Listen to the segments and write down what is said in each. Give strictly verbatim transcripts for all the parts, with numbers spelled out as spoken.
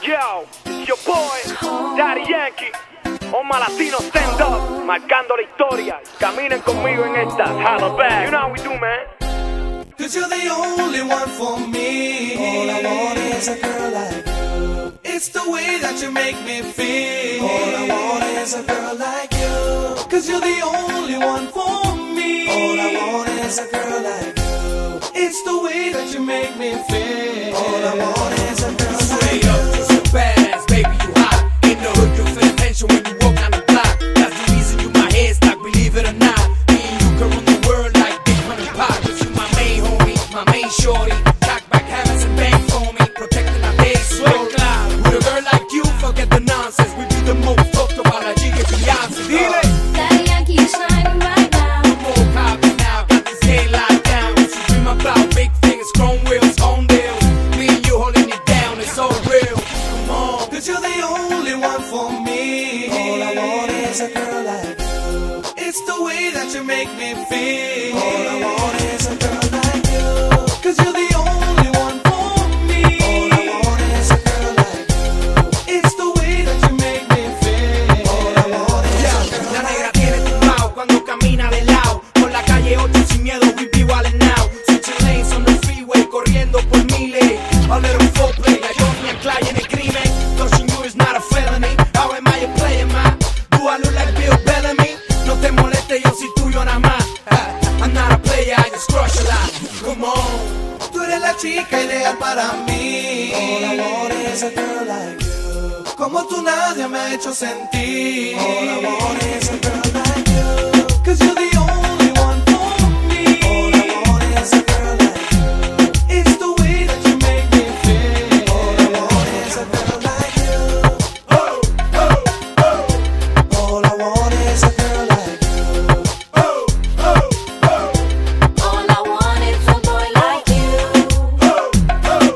Yo, it's your boy, Daddy Yankee. Oma Latino stand up, marcando la historia. Caminen conmigo en esta Holla Back. You know how we do, man. Cause you're the only one for me. All I want is a girl like you. It's the way that you make me feel. All I want is a girl like you. Cause you're the only one for me. All I want is a girl like you. It's the way that you make me feel. All I want is a girl like Straight you. up, you're so badass, baby, you hot. In the hood, you feel attention when you walk down the block. That's the reason you my head stock, believe it or not. Me and you can run the world like Big Money Pop. Cause you my main homie, my main shorty. Cock back, having some bang for me, protecting our days slow. With a girl like you, forget the nonsense. We be the most talked about like G K Beyonce. Dile. Daddy Yankee is shining right now. No more copping now, got this head locked down. What you dream about, big things, chrome wheels, home deals. Me and you holding it down, it's so real. Come on. Cause you're the only one for me. All I want is a girl like you. It's the way that you make me feel. All I want is a girl like you. Cause you're the only one for me. All I want is a girl like you. It's the way that you make me feel. All I want is Yeah, a girl la like negra tiene tumbao cuando camina de lado. Por la calle ocho sin miedo, we be wildin' now. Switching lanes on the freeway, corriendo por miles. A little foreplay, like Johnny and Clyde en el crimen. Touching you is not a felony. How am I a player, man? Do I look like Bill Bellamy? No te moleste, yo soy tuyo nada más. Ah, I'm not a player, I just crush a lot. Come on. Tú eres la chica ideal para mí. All I want is a girl like you. Como tú nadie me ha hecho sentir. All I want is a girl like you. Cause you're the only one for me. All I want is a girl like you. It's the way that you make me feel. All I want is a girl like you. Oh, oh, oh, All I want is a girl like you. oh, oh, oh, All I want is a boy like you. oh, oh,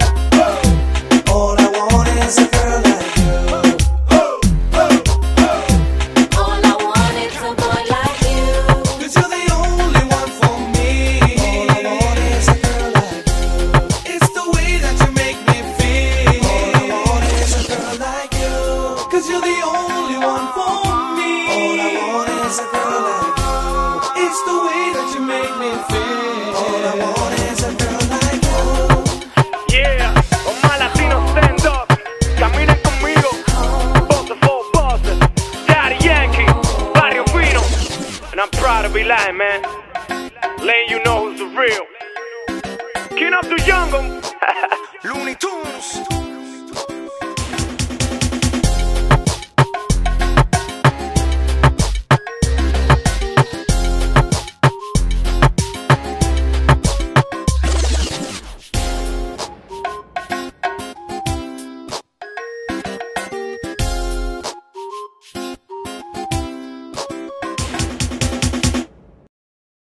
oh. All I want is a girl like you. All I want is a boy like you. Cause you're the only one for me. All I want is a girl like you. It's the way that you make me feel. All I want is a girl like you. Cause you're the only one for me. All I want is a girl like you. It's the way that you make me feel. All I want is a girl like you. Yeah, Oma Latino stand up. Caminen conmigo. Bosses for bosses. Daddy Yankee, Barrio Fino. And I'm proud to be lying, man. Letting you know who's the real. King of the jungle. Looney Tunes.